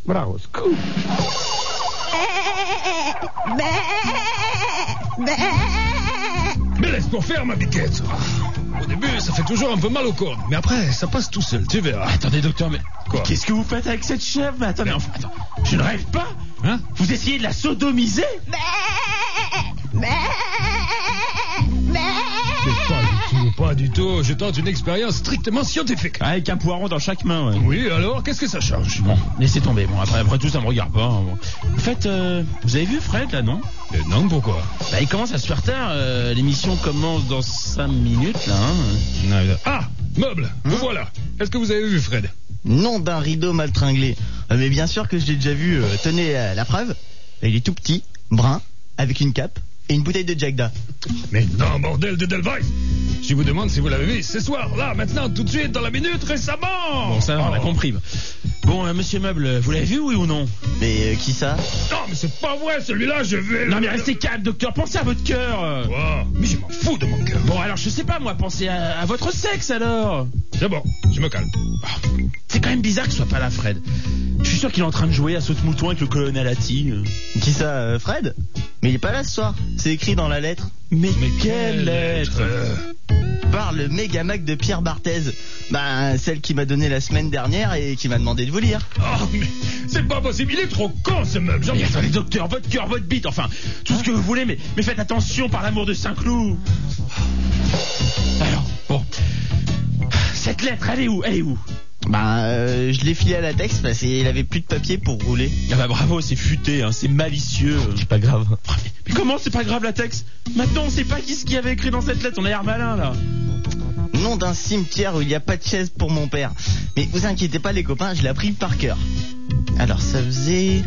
Bravo, Scoop. Mais laisse-moi faire, ma biquette. Au début, ça fait toujours un peu mal au corps, mais après, ça passe tout seul, tu verras. Attendez, docteur, mais Quoi? qu'est-ce que vous faites avec cette chèvre? Mais attendez, enfin, attends, je ne rêve pas. Hein? Vous essayez de la sodomiser? Pas du tout. Je tente une expérience strictement scientifique. Avec un poiron dans chaque main, ouais. Oui, alors, qu'est-ce que ça change? Bon, laissez tomber. Bon, après tout, ça me regarde pas. Bon. En fait, vous avez vu Fred, là, non? Non, pourquoi? Bah, il commence à se faire tard. L'émission commence dans 5 minutes, là. Hein. Ah, meuble, vous voilà. Est-ce que vous avez vu Fred? Nom d'un rideau mal tringlé. Mais bien sûr que je l'ai déjà vu. Tenez la preuve. Il est tout petit, brun, avec une cape et une bouteille de Jackda. Mais non, bordel de Delweiss. Je vous demande si vous l'avez vu ce soir, là, maintenant, tout de suite, dans la minute, récemment. Bon, ça, on a compris. Bon, monsieur Meuble, vous l'avez vu, oui ou non? Mais qui ça? Non, mais c'est pas vrai, celui-là, je vais... Non, mais restez calme, docteur, pensez à votre cœur. Wow, mais je m'en fous de mon cœur. Bon, alors, je sais pas, moi, pensez à votre sexe, alors. C'est bon, je me calme. C'est quand même bizarre qu'il soit pas là, Fred. Je suis sûr qu'il est en train de jouer à saute-mouton avec le colonel Hattie. Qui ça, Fred? Mais il est pas là ce soir. C'est écrit dans la lettre. Mais quelle lettre? Par le méga Mac de Pierre Barthez. Bah, celle qui m'a donné la semaine dernière et qui m'a demandé de vous lire. Oh, mais c'est pas possible, il est trop con, ce meuble. Mais attendez, docteur, votre cœur, votre bite, enfin, tout ce que vous voulez, mais faites attention par l'amour de Saint-Cloud. Alors, bon. Cette lettre, elle est où? Bah, je l'ai filé à la texte parce qu'il avait plus de papier pour rouler. Ah bah bravo, c'est futé, hein, c'est malicieux. C'est pas grave. Mais comment c'est pas grave la texte? Maintenant on sait pas qui ce qu'il y avait écrit dans cette lettre, on a l'air malin là. Nom d'un cimetière où il n'y a pas de chaise pour mon père. Mais vous inquiétez pas les copains, je l'ai appris par cœur. Alors ça faisait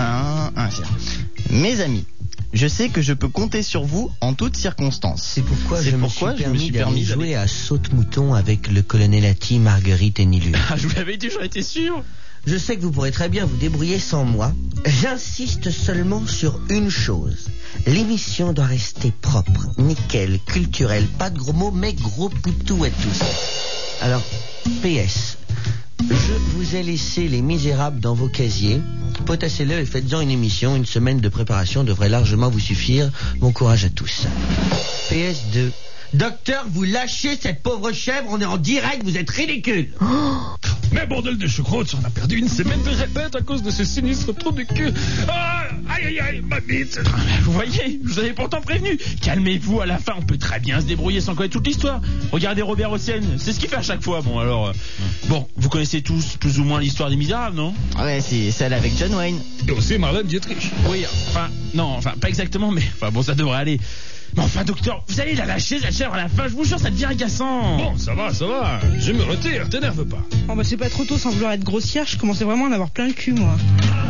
Mes amis, je sais que je peux compter sur vous en toutes circonstances. C'est pourquoi je me suis permis de jouer à saute-mouton avec le colonel Hattie, Marguerite et Nilu. Ah, je vous l'avais dit, j'en étais sûr. Je sais que vous pourrez très bien vous débrouiller sans moi. J'insiste seulement sur une chose. L'émission doit rester propre, nickel, culturelle, pas de gros mots, mais gros poutou à tous. Alors, PS, je vous ai laissé Les Misérables dans vos casiers. Potassez-le et faites-en une émission. Une semaine de préparation devrait largement vous suffire. Bon courage à tous. PS2. Docteur, vous lâchez cette pauvre chèvre, on est en direct, vous êtes ridicule. Mais bordel de choucroute, on a perdu une semaine de répète à cause de ce sinistre trou du cul. Ah, aïe, ma bite. Vous voyez, je vous avais pourtant prévenu. Calmez-vous, à la fin, on peut très bien se débrouiller sans connaître toute l'histoire. Regardez Robert Hossein, c'est ce qu'il fait à chaque fois. Bon, alors... Bon, vous connaissez tous plus ou moins l'histoire des Misérables, non? Ouais, c'est celle avec John Wayne. Et aussi Marlène Dietrich. Oui, non, pas exactement, mais... bon, ça devrait aller. Mais enfin, docteur, vous allez la lâcher, cette chèvre, à la fin, je vous jure, ça devient agaçant. Bon, ça va, je me retire, t'énerve pas. Oh bah c'est pas trop tôt sans vouloir être grossière, je commençais vraiment à en avoir plein le cul, moi.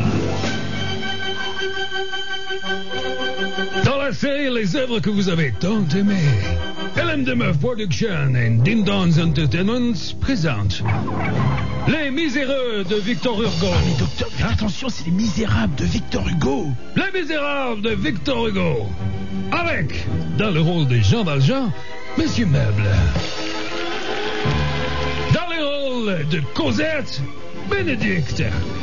Dans la série Les œuvres que vous avez tant aimées, LM Demeuf Production et Din Dons Entertainment présentent Les Miséreux de Victor Hugo. Ah mais docteur, faites attention, c'est Les Misérables de Victor Hugo. Les Misérables de Victor Hugo. Avec, dans le rôle de Jean Valjean, Monsieur Meuble. Dans le rôle de Cosette, Bénédicte.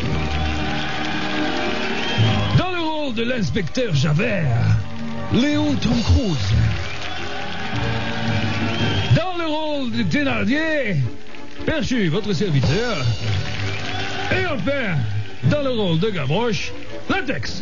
Dans le rôle de l'inspecteur Javert, Léon Tom Cruise. Dans le rôle de Thénardier, Perchu, votre serviteur. Et enfin, dans le rôle de Gavroche, Latex.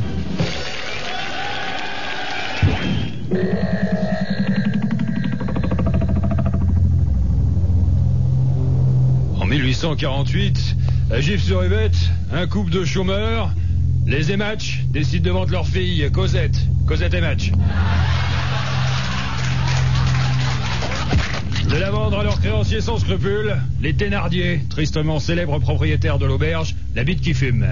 En 1848, à Gif-sur-Yvette, un couple de chômeurs, les Ématch, décident de vendre leur fille, Cosette Ématch. De la vendre à leurs créanciers sans scrupules, les Thénardier, tristement célèbres propriétaires de l'auberge, la bite qui fume.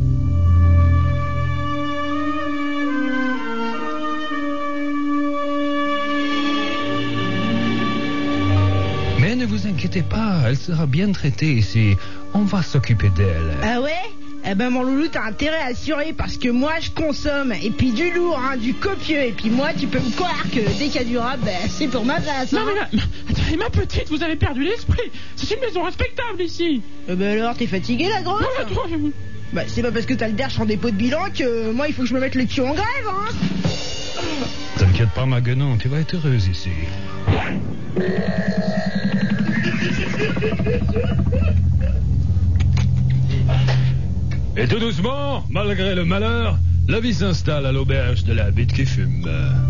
Mais ne vous inquiétez pas, elle sera bien traitée ici. On va s'occuper d'elle. Ah ouais? Eh ben mon loulou, t'as intérêt à assurer parce que moi je consomme et puis du lourd, hein, du copieux, et puis moi tu peux me croire que dès qu'il y a du rap, c'est pour ma place. Hein. Non mais attendez, ma petite, vous avez perdu l'esprit. C'est une maison respectable ici. Ben alors, t'es fatiguée la grosse? Bah, c'est pas parce que t'as le derche en dépôt de bilan que moi, il faut que je me mette le cul en grève, hein. T'inquiète pas, ma guenon, tu vas être heureuse ici. Et tout doucement, malgré le malheur, la vie s'installe à l'auberge de la bite qui fume.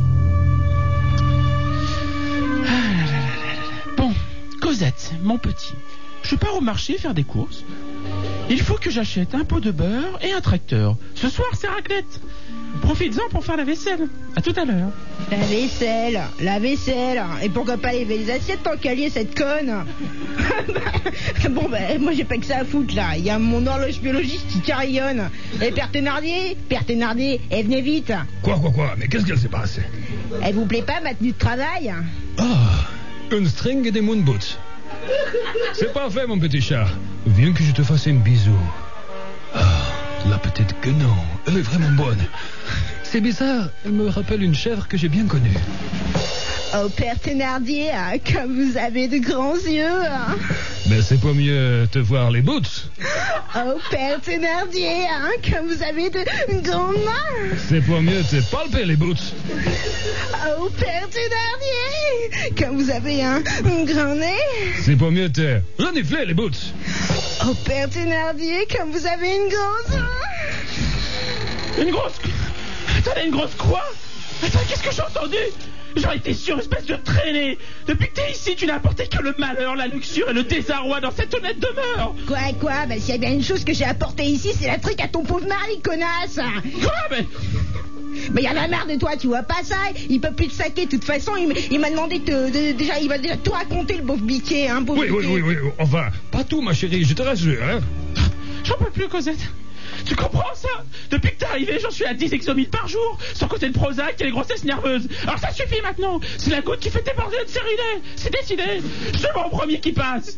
Bon, Cosette, mon petit, je pars au marché faire des courses. Il faut que j'achète un pot de beurre et un tracteur. Ce soir, c'est raclette. Profites-en pour faire la vaisselle. À tout à l'heure. La vaisselle. Et pourquoi pas lever les assiettes tant qu'à lier cette conne. Bon, moi j'ai pas que ça à foutre là. Il y a mon horloge biologiste qui carillonne. Et Père Thénardier, venez vite. Quoi, mais qu'est-ce qu'elle s'est passé? Elle vous plaît pas ma tenue de travail? Une string et des moon boots. C'est parfait, mon petit chat. Viens que je te fasse un bisou. La petite guenon, elle est vraiment bonne. C'est bizarre, elle me rappelle une chèvre que j'ai bien connue. Oh, Père Thénardier, comme vous avez de grands yeux. Mais c'est pas mieux te voir les boots. Oh, Père Thénardier, comme vous avez de grandes mains. C'est pas mieux te palper les boots. Oh, Père Thénardier, comme vous avez un grand nez. C'est pas mieux te renifler les boots. Oh, Père Thénardier, comme vous avez une grosse... Une grosse... Attendez, une grosse quoi? Attends, qu'est-ce que j'ai entendu? J'aurais été sûr, espèce de traînée. Depuis que t'es ici, tu n'as apporté que le malheur, la luxure et le désarroi dans cette honnête demeure. Quoi? Bah, s'il y a bien une chose que j'ai apportée ici, c'est la trique à ton pauvre mari, connasse. Quoi, mais... Mais y en a marre de toi, tu vois pas ça? Il peut plus te saquer, de toute façon, il m'a demandé il va déjà tout raconter, le pauvre biquet, hein, pauvre Oui, enfin, pas tout, ma chérie, je te rassure, hein. J'en peux plus, Cosette. Tu comprends ça? Depuis que t'es arrivé, j'en suis à 10 exomil par jour, sans côté de Prozac et les grossesses nerveuses. Alors ça suffit maintenant. C'est la goutte qui fait déborder le stérilet. C'est décidé. Je te vois au premier qui passe.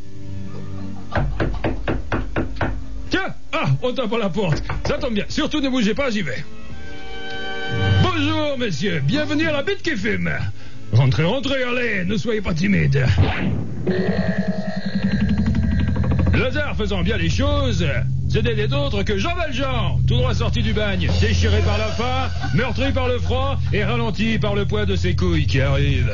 Tiens, on tape à la porte. Ça tombe bien. Surtout ne bougez pas, j'y vais. Bonjour, messieurs. Bienvenue à la bite qui fume. Rentrez, allez, ne soyez pas timides. Le hasard faisant bien les choses, ce n'était autre que Jean Valjean, tout droit sorti du bagne, déchiré par la faim, meurtri par le froid et ralenti par le poids de ses couilles qui arrivent.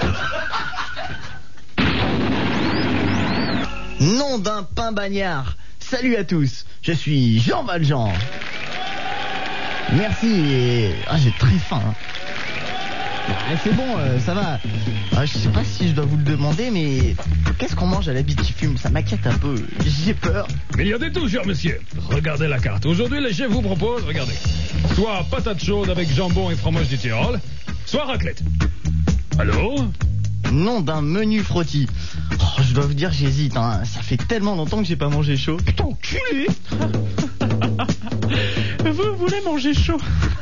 Nom d'un pain bagnard. Salut à tous, je suis Jean Valjean. Merci et... j'ai très faim. C'est bon, ça va. Je sais pas si je dois vous le demander, mais qu'est-ce qu'on mange à la bite qui fume? Ça m'inquiète un peu, j'ai peur. Mais il y a des tout, cher monsieur. Regardez la carte. Aujourd'hui, les chefs vous proposent, regardez, soit patate chaude avec jambon et fromage du Tyrol, soit raclette. Allô? Nom d'un menu frottis. Je dois vous dire, j'hésite, hein. Ça fait tellement longtemps que j'ai pas mangé chaud. Putain, enculé. Vous voulez manger chaud?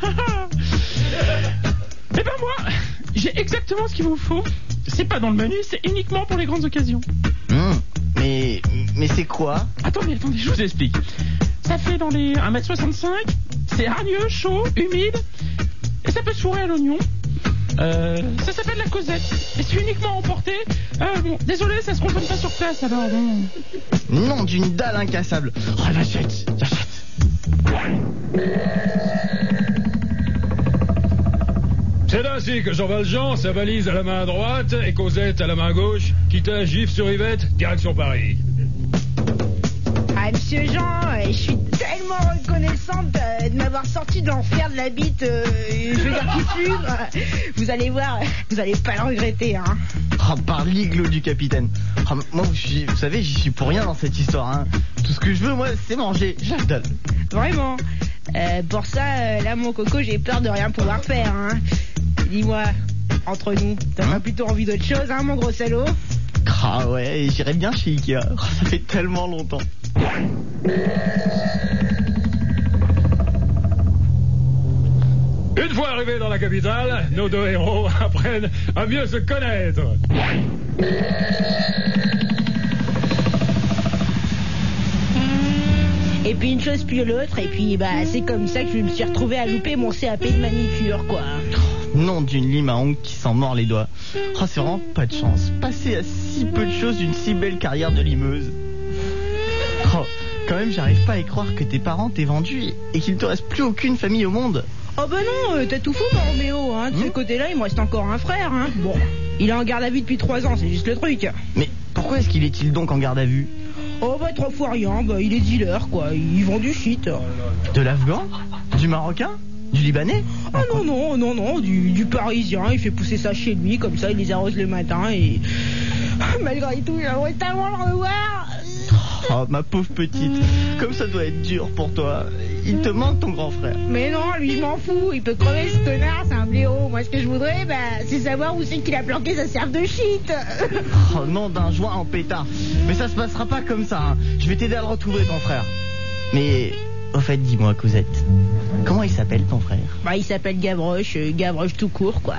Eh ben moi, j'ai exactement ce qu'il vous faut. C'est pas dans le menu, c'est uniquement pour les grandes occasions. Mais c'est quoi? Attendez, je vous explique. Ça fait dans les 1m65, c'est hargneux, chaud, humide, et ça peut se fourrer à l'oignon. Ça s'appelle la Cosette, et c'est uniquement emporté. Bon, désolé, ça se consomme pas sur place, alors bon... Nom d'une dalle incassable. J'achète. C'est ainsi que Jean Valjean, sa valise à la main droite et Cosette à la main gauche, quitta Gif-sur-Yvette, direction Paris. Monsieur Jean, je suis tellement reconnaissante de m'avoir sorti de l'enfer de la bite, je veux dire qui fume. Vous allez voir, vous allez pas le regretter, hein. Par l'igloo du capitaine. Moi, vous savez, j'y suis pour rien dans cette histoire, hein. Tout ce que je veux, moi, c'est manger. J'adore. Vraiment. Pour ça, là, mon coco, j'ai peur de rien pouvoir faire, hein. Dis-moi, entre nous, t'as pas plutôt envie d'autre chose, hein, mon gros salaud? Ouais, j'irais bien chez Ikea. Ça fait tellement longtemps. Une fois arrivés dans la capitale, nos deux héros apprennent à mieux se connaître. Et puis une chose puis l'autre, et puis c'est comme ça que je me suis retrouvé à louper mon CAP de manicure, quoi. Nom d'une lime à ongles qui s'en mord les doigts. C'est vraiment pas de chance. Passer à si peu de choses d'une si belle carrière de limeuse. Quand même, j'arrive pas à y croire que tes parents t'aient vendu et qu'il te reste plus aucune famille au monde. Oh bah non, t'as tout fou, mon Roméo, hein. De ce côté-là, il me reste encore un frère, hein. Bon, il est en garde à vue depuis 3 ans, c'est juste le truc. Mais pourquoi est-il donc en garde à vue? Oh bah 3 fois rien, bah il est dealer, quoi. Il vend du shit. De l'Afghan? Du Marocain? Du Libanais? Ah non, du Parisien. Il fait pousser ça chez lui, comme ça il les arrose le matin et... Malgré tout, j'aimerais tellement le revoir. Oh, ma pauvre petite, comme ça doit être dur pour toi. Il te manque ton grand frère. Mais non, lui je m'en fous, il peut crever ce connard, c'est un blaireau. Moi ce que je voudrais, c'est savoir où c'est qu'il a planqué sa serve de shit. Oh non, d'un joint en pétard. Mais ça se passera pas comme ça, hein. Je vais t'aider à le retrouver, ton frère. Mais, au fait, dis-moi, Cosette, comment il s'appelle ton frère? Bah il s'appelle Gavroche, Gavroche tout court, quoi.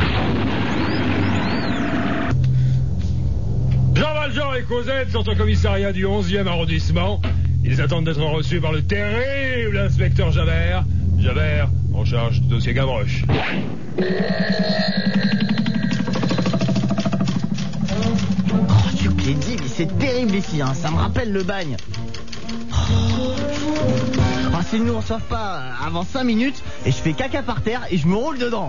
Jean Valjean et Cosette sont au commissariat du 11e arrondissement. Ils attendent d'être reçus par le terrible inspecteur Javert. Javert, en charge du dossier Gavroche. Oh, tu te l'ai dit, mais c'est terrible ici, hein. Ça me rappelle le bagne. Oh, s'ils ne nous reçoivent pas avant 5 minutes, et je fais caca par terre et je me roule dedans.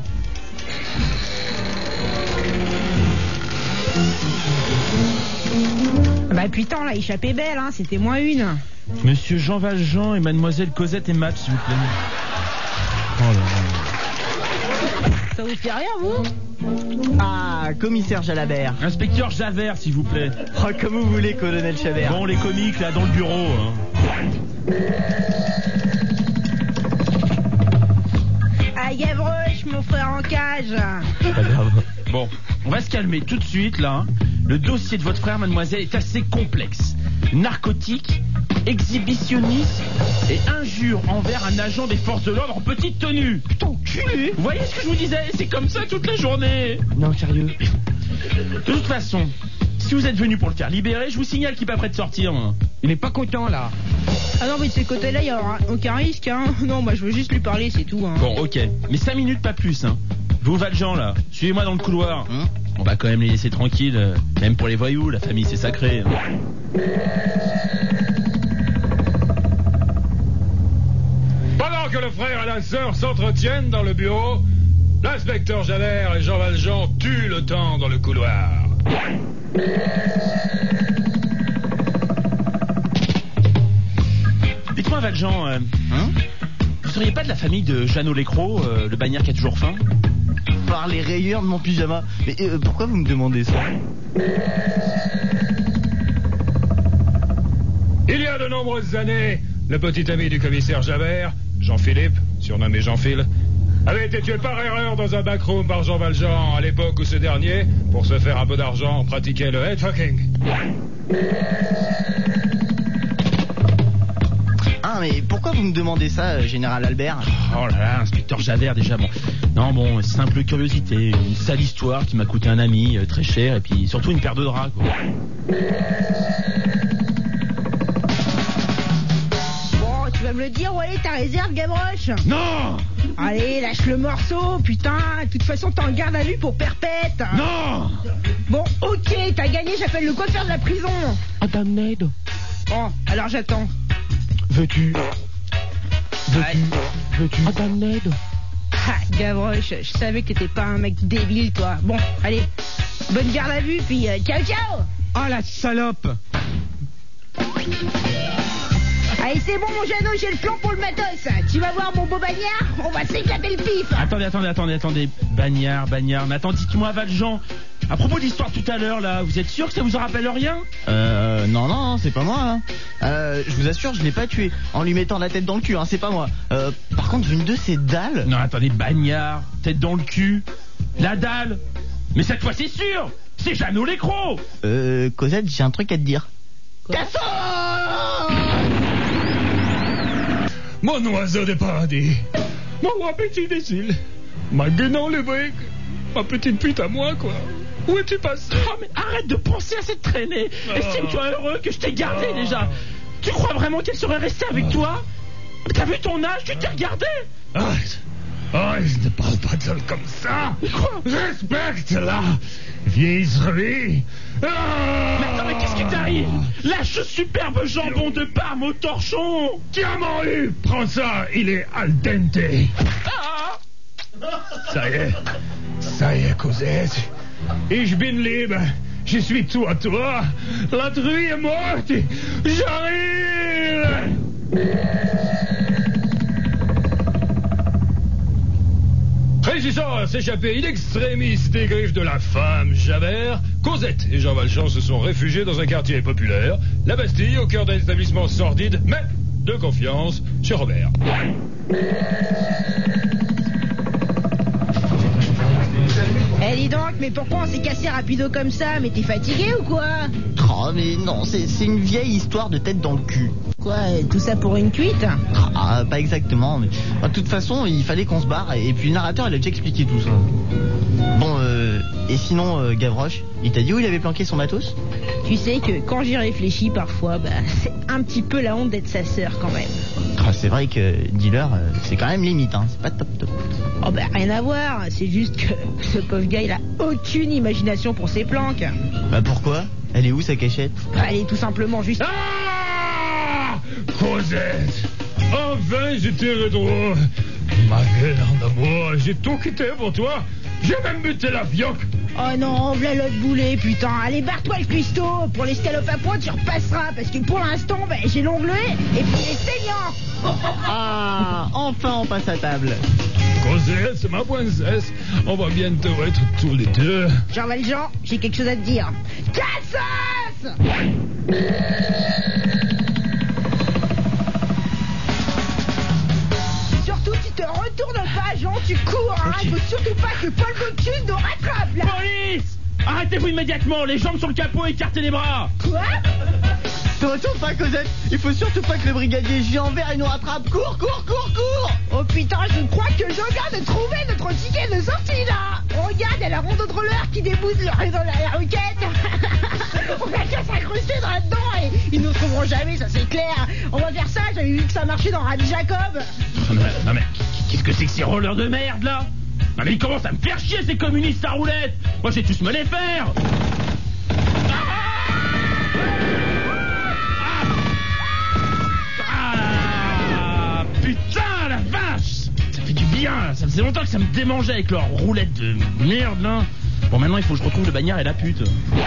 Bah putain, là, échappée belle, hein, c'était moins une. Monsieur Jean Valjean et mademoiselle Cosette et Matt, s'il vous plaît. Oh là là. Ça vous fait rien, vous? Ah, commissaire Jalabert. Inspecteur Javert, s'il vous plaît. Oh, comme vous voulez, colonel Chabert. Bon, les comiques, là, dans le bureau. Hein. Ah, Gavroche, mon frère en cage. Pas grave. Bon, on va se calmer tout de suite, là. Le dossier de votre frère, mademoiselle, est assez complexe. Narcotique, exhibitionniste et injure envers un agent des forces de l'ordre en petite tenue. Putain, enculé. Vous voyez ce que je vous disais? C'est comme ça toute la journée. Non, sérieux. De toute façon, si vous êtes venu pour le faire libérer, je vous signale qu'il n'est pas prêt de sortir. Il n'est pas content, là. Ah non, mais de ces côtés-là, il n'y aura aucun risque, hein. Non, moi, je veux juste lui parler, c'est tout, hein. Bon, ok. Mais 5 minutes, pas plus, hein. Vous, Valjean, là, suivez-moi dans le couloir. On va quand même les laisser tranquilles. Même pour les voyous, la famille, c'est sacré. Pendant que le frère et la sœur s'entretiennent dans le bureau, l'inspecteur Javert et Jean Valjean tuent le temps dans le couloir. Dites-moi, Valjean, vous seriez pas de la famille de Jeannot Lécros, le bagnard qui a toujours faim? Par les rayures de mon pyjama. Mais pourquoi vous me demandez ça? Il y a de nombreuses années, le petit ami du commissaire Javert, Jean-Philippe, surnommé Jean-Phil, avait été tué par erreur dans un backroom par Jean Valjean à l'époque où ce dernier, pour se faire un peu d'argent, pratiquait le headfucking. Ah, mais pourquoi vous me demandez ça, général Albert? Oh là là, inspecteur Javert, déjà, bon. Non, bon, simple curiosité, une sale histoire qui m'a coûté un ami très cher, et puis surtout une paire de draps, quoi. Bon, tu vas me le dire, ouais, ta réserve, Gavroche? Non! Allez, lâche le morceau, putain. De toute façon, t'es en garde à vue pour perpète. Non! Bon, ok, t'as gagné, j'appelle le coiffeur de la prison. Ah, damned. Bon, alors j'attends. Veux-tu? Ah, damned. Ah, Gavroche, je savais que t'étais pas un mec débile, toi. Bon, allez, bonne garde à vue, puis ciao, ciao. Ah, la salope! Allez, c'est bon, mon Jeannot, j'ai le plan pour le matos. Tu vas voir mon beau bagnard, on va s'éclater le pif. Attendez. Bagnard. Mais attends, dites-moi, Valjean, à propos de l'histoire tout à l'heure, là, vous êtes sûr que ça vous rappelle rien? Non, c'est pas moi, hein. Je vous assure, je l'ai pas tué en lui mettant la tête dans le cul, hein, c'est pas moi. Par contre, une de ces dalles... Non, attendez, bagnard, tête dans le cul, la dalle. Mais cette fois, c'est sûr, c'est Jeannot Lécros. Cosette, j'ai un truc à te dire. Mon oiseau de paradis, mon roi petit des îles, ma guenon le brick, ma petite pute à moi, quoi. Où es-tu passé? Oh, mais arrête de penser à cette traînée. Estime-toi heureux que je t'ai gardé déjà. Tu crois vraiment qu'elle serait restée avec toi? T'as vu ton âge? Tu t'es regardé? Arrête. Oh, ne parle pas d'elle comme ça. Respecte-la, vieille vie. Mais attends, mais qu'est-ce qui t'arrive? Lâche ce superbe jambon de Parme au torchon. Diamant eu, prends ça, il est al dente. Ah. Ça y est, Cosette. Ich bin libre. Je suis tout à toi. La truie est morte. J'arrive. Régisseur s'échapper in extremis des griffes de la femme Javert, Cosette et Jean Valjean se sont réfugiés dans un quartier populaire, la Bastille, au cœur d'un établissement sordide, mais de confiance chez Robert. Eh dis donc, mais pourquoi on s'est cassé rapido comme ça? Mais t'es fatigué ou quoi? Oh, mais non, c'est une vieille histoire de tête dans le cul. Quoi, tout ça pour une cuite? Ah, pas exactement, mais de toute façon, il fallait qu'on se barre, et puis le narrateur, il a déjà expliqué tout ça. Bon, et sinon, Gavroche, il t'a dit où il avait planqué son matos? Tu sais que quand j'y réfléchis parfois, c'est un petit peu la honte d'être sa sœur quand même. Ah, c'est vrai que dealer, c'est quand même limite, hein, c'est pas top. Oh rien à voir, c'est juste que ce pauvre gars, il a aucune imagination pour ses planques. Bah pourquoi? Elle est où sa cachette? Elle est tout simplement juste... Ah, Cosette, enfin je te retrouve. Ma gueule en amour, j'ai tout quitté pour toi. J'ai même buté la fioque. Oh non, v'là l'autre boulet, putain. Allez, barre-toi le cuistot. Pour l'escalope à pointe, tu repasseras. Parce que pour l'instant, j'ai l'onglet et puis il est saignant. Ah, enfin on passe à table. Cosette, c'est ma princesse. On va bientôt être tous les deux. Jean Valjean, j'ai quelque chose à te dire. Cassos! Surtout, tu te retournes pas, Jean, tu cours, hein. Il faut surtout pas que Paul Bocuse nous rattrape, là. Police! Arrêtez-vous immédiatement, les jambes sur le capot, écartez les bras. Quoi? Te retourne pas, Cosette. Il faut surtout pas que le brigadier géant vert il nous rattrape. Cours. Oh putain, je crois que je viens de trouver notre ticket de sortie, là. Regarde, il y a la ronde de roller qui débouche la roquette. On va qu'à s'incruster là-dedans et ils nous trouveront jamais, ça c'est clair. On va faire ça, j'avais vu que ça marchait dans Rabbi Jacob. Non mais, qu'est-ce que c'est que ces rollers de merde, là? Non mais ils commencent à me faire chier, ces communistes à roulettes. Moi, j'ai tous me les faire. Putain, la vache! Ça fait du bien, ça faisait longtemps que ça me démangeait avec leur roulette de merde, là. Bon, maintenant, il faut que je retrouve le bagnard et la pute.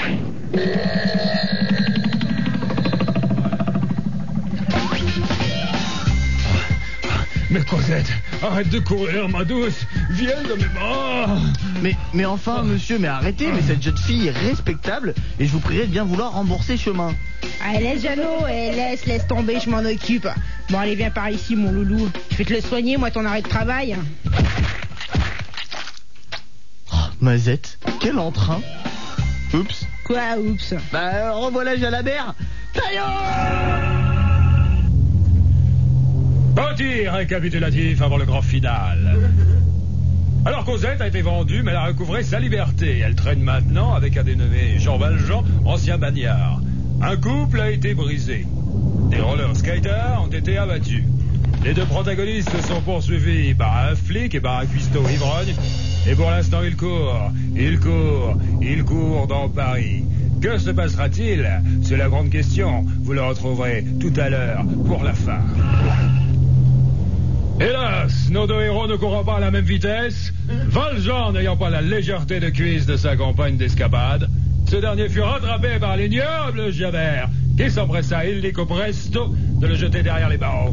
Mais Cosette, arrête de courir, ma douce. Viens dans mes bras. Mais enfin, monsieur, mais arrêtez, mais cette jeune fille est respectable et je vous prierai de bien vouloir rembourser chemin. Allez, laisse Jeannot, laisse tomber, je m'en occupe. Bon, allez, viens par ici, mon loulou. Je vais te le soigner, moi, ton arrêt de travail. Oh, Mazette, quel entrain. Oups. Quoi, oups? Revoilà Jalabert. Taillot. Petit récapitulatif avant le grand final. Alors Cosette a été vendue, mais elle a recouvré sa liberté. Elle traîne maintenant avec un dénommé Jean Valjean, ancien bagnard. Un couple a été brisé. Des roller skaters ont été abattus. Les deux protagonistes sont poursuivis par un flic et par un cuistot ivrogne. Et pour l'instant, ils courent dans Paris. Que se passera-t-il? C'est la grande question. Vous le retrouverez tout à l'heure pour la fin. Hélas, nos deux héros ne courent pas à la même vitesse. Valjean n'ayant pas la légèreté de cuisse de sa compagne d'escapade, ce dernier fut rattrapé par l'ignoble Javert, qui s'empressa illico presto de le jeter derrière les barreaux.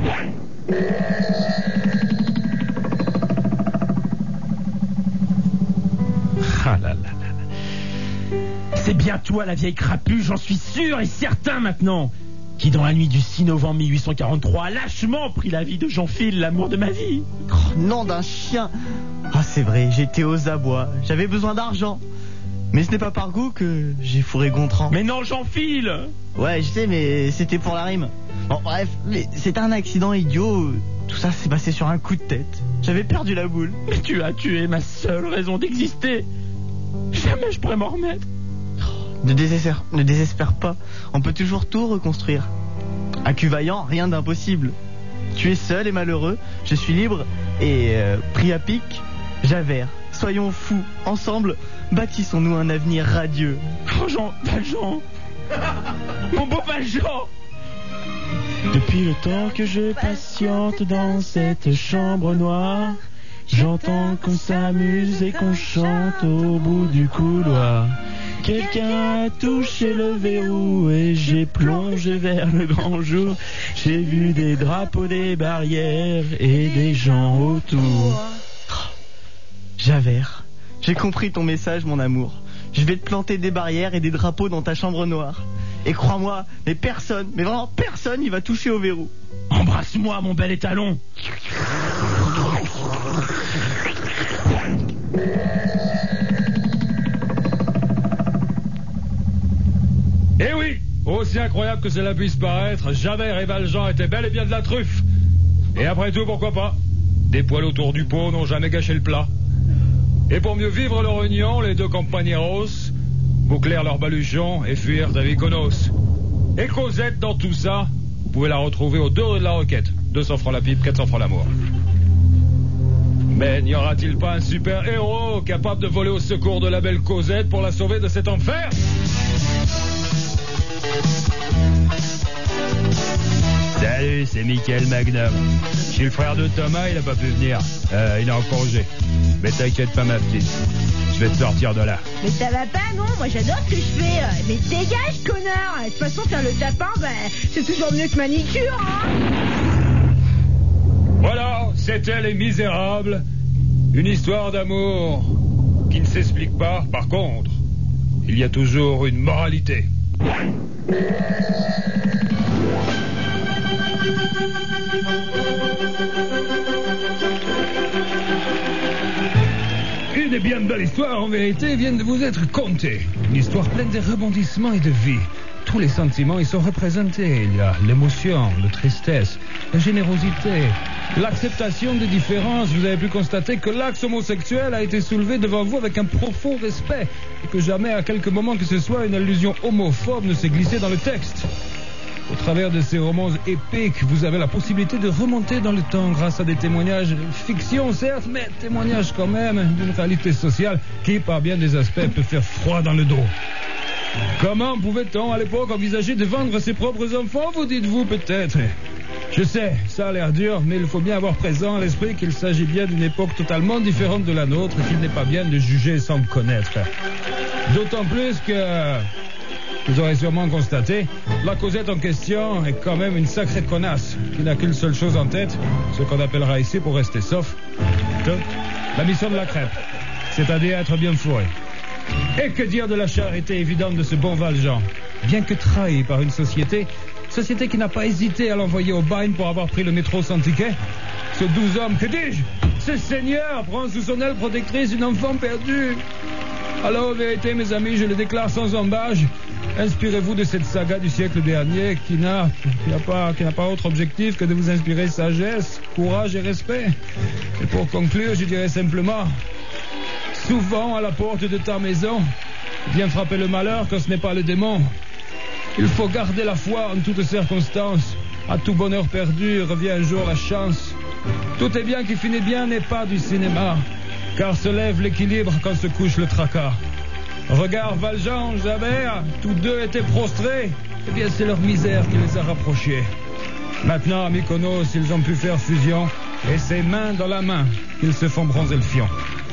Ah là là là. C'est bien toi, la vieille crapule, j'en suis sûr et certain maintenant, qui dans la nuit du 6 novembre 1843 a lâchement pris la vie de Jean-Phil, l'amour de ma vie. Oh, nom d'un chien. Ah, c'est vrai, j'étais aux abois, j'avais besoin d'argent. Mais ce n'est pas par goût que j'ai fourré Gontran. Mais non, Jean-Phil. Ouais, je sais, mais c'était pour la rime. Bon, bref, c'était un accident idiot. Tout ça s'est passé sur un coup de tête. J'avais perdu la boule. Mais tu as tué ma seule raison d'exister. Jamais je pourrais m'en remettre. Ne désespère pas. On peut toujours tout reconstruire. À Cuvaillant, rien d'impossible. Tu es seul et malheureux, je suis libre et pris à pic, Javert. Soyons fous, ensemble, bâtissons-nous un avenir radieux. Oh Jean, Valjean. Mon beau Valjean. Depuis le temps que je patiente dans cette chambre noire, j'entends qu'on s'amuse et qu'on chante au bout du couloir. Quelqu'un a touché le verrou et j'ai plongé vers le grand jour. J'ai vu des drapeaux, des barrières et des gens autour. Javert, j'ai compris ton message, mon amour. Je vais te planter des barrières et des drapeaux dans ta chambre noire. Et crois-moi, mais personne, mais vraiment personne, il va toucher au verrou. Embrasse-moi, mon bel étalon. Eh oui, aussi incroyable que cela puisse paraître, Javert et Valjean étaient bel et bien de la truffe. Et après tout, pourquoi pas? Des poils autour du pot n'ont jamais gâché le plat. Et pour mieux vivre leur union, les deux compañeros bouclèrent leurs baluchons et fuirent à Mykonos. Et Cosette, dans tout ça, vous pouvez la retrouver au 2 rue de la Roquette. 200 francs la pipe, 400 francs l'amour. Mais n'y aura-t-il pas un super-héros capable de voler au secours de la belle Cosette pour la sauver de cet enfer? Salut, c'est Michael Magnum. Je suis le frère de Thomas, il a pas pu venir. Il est en congé. Mais t'inquiète pas, ma petite. Je vais te sortir de là. Mais ça va pas, non? Moi j'adore ce que je fais. Mais dégage, connard. De toute façon, faire le tapin, c'est toujours mieux que manicure, hein. Voilà, c'était Les Misérables. Une histoire d'amour qui ne s'explique pas. Par contre, il y a toujours une moralité. Une des bien belles histoires, en vérité, viennent de vous être contées. Une histoire pleine de rebondissements et de vie. Tous les sentiments y sont représentés. Il y a l'émotion, la tristesse, la générosité, l'acceptation des différences. Vous avez pu constater que l'axe homosexuel a été soulevé devant vous avec un profond respect et que jamais, à quelque moment que ce soit, une allusion homophobe ne s'est glissée dans le texte. Au travers de ces romans épiques, vous avez la possibilité de remonter dans le temps grâce à des témoignages, fiction certes, mais témoignages quand même d'une réalité sociale qui, par bien des aspects, peut faire froid dans le dos. Comment pouvait-on à l'époque envisager de vendre ses propres enfants, vous dites-vous peut-être? Je sais, ça a l'air dur, mais il faut bien avoir présent à l'esprit qu'il s'agit bien d'une époque totalement différente de la nôtre et qu'il n'est pas bien de juger sans connaître. D'autant plus que... Vous aurez sûrement constaté, la Cosette en question est quand même une sacrée connasse, qui n'a qu'une seule chose en tête, ce qu'on appellera ici, pour rester sauf, la mission de la crêpe, c'est-à-dire être bien fourré. Et que dire de la charité évidente de ce bon Valjean? Bien que trahi par une société qui n'a pas hésité à l'envoyer au bagne pour avoir pris le métro sans ticket, ce doux homme, que dis-je, ce seigneur prend sous son aile protectrice une enfant perdue. Alors, en vérité, mes amis, je le déclare sans embâche, inspirez-vous de cette saga du siècle dernier qui n'a pas autre objectif que de vous inspirer sagesse, courage et respect. Et pour conclure, je dirais simplement, souvent à la porte de ta maison, vient frapper le malheur quand ce n'est pas le démon. Il faut garder la foi en toutes circonstances. À tout bonheur perdu revient un jour la chance. Tout est bien qui finit bien n'est pas du cinéma, car se lève l'équilibre quand se couche le tracas. Regarde Valjean, Javert, tous deux étaient prostrés. Eh bien, c'est leur misère qui les a rapprochés. Maintenant, à Mykonos, ils ont pu faire fusion, et c'est main dans la main qu'ils se font bronzer le fion.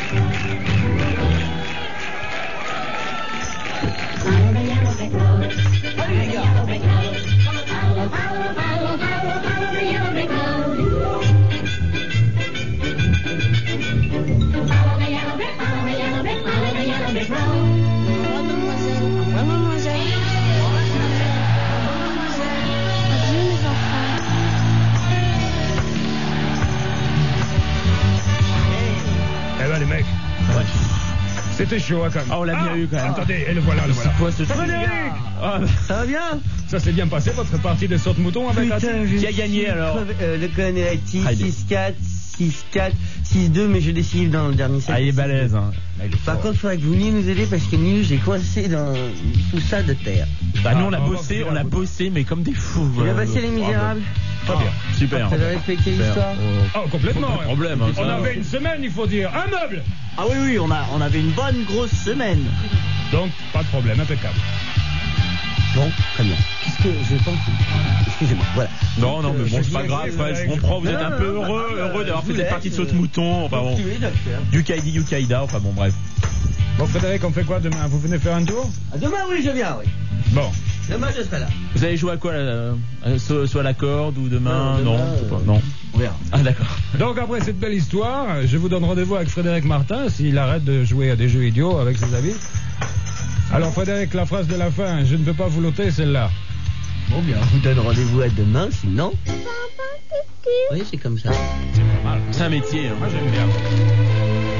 Les mecs, c'était chaud quand même. Ah, on l'a bien eu quand même. Attendez, et le voilà, le voilà. Frédéric, ça va bien? Ça s'est bien passé votre partie de saute-mouton avec Putain, Qui a gagné alors? Le connetti, 6-4, 6-4, 6-2, mais je décide dans le dernier set. Ah, il est balèze, hein. Par contre, il faudrait que vous veniez nous aider parce que nous, j'ai coincé sous ça de terre. Bah, nous, on a bossé, mais comme des fous. Tu as passé Les Misérables? Très bien. Super. Ça doit respecter l'histoire. Oh, complètement. Pas de problème. Hein, On ça. avait une semaine, il faut dire. Un meuble. Ah oui, on avait une bonne grosse semaine. Donc, pas de problème, impeccable. Bon, très bien. Qu'est-ce que je pense? Excusez-moi, voilà. Non, mais bon, c'est pas Oui, grave, oui, je comprends, vous êtes un peu heureux d'avoir fait cette partie de saute-mouton, enfin bon. Yukaida, enfin bon, bref. Bon, Frédéric, on fait quoi demain? Vous venez faire un tour? Demain, oui, je viens, oui. Bon. Demain, je serai là. Vous allez jouer à quoi, là soit à la corde ou demain? Non, Non, c'est pas- non. On verra. Ah, d'accord. Donc, après cette belle histoire, je vous donne rendez-vous avec Frédéric Martin s'il arrête de jouer à des jeux idiots avec ses amis. Alors, Frédéric, la phrase de la fin, je ne peux pas vous l'ôter, celle-là. Bon, bien, on vous donne rendez-vous à demain, sinon. Oui, c'est comme ça. C'est un métier, hein. Moi, j'aime bien.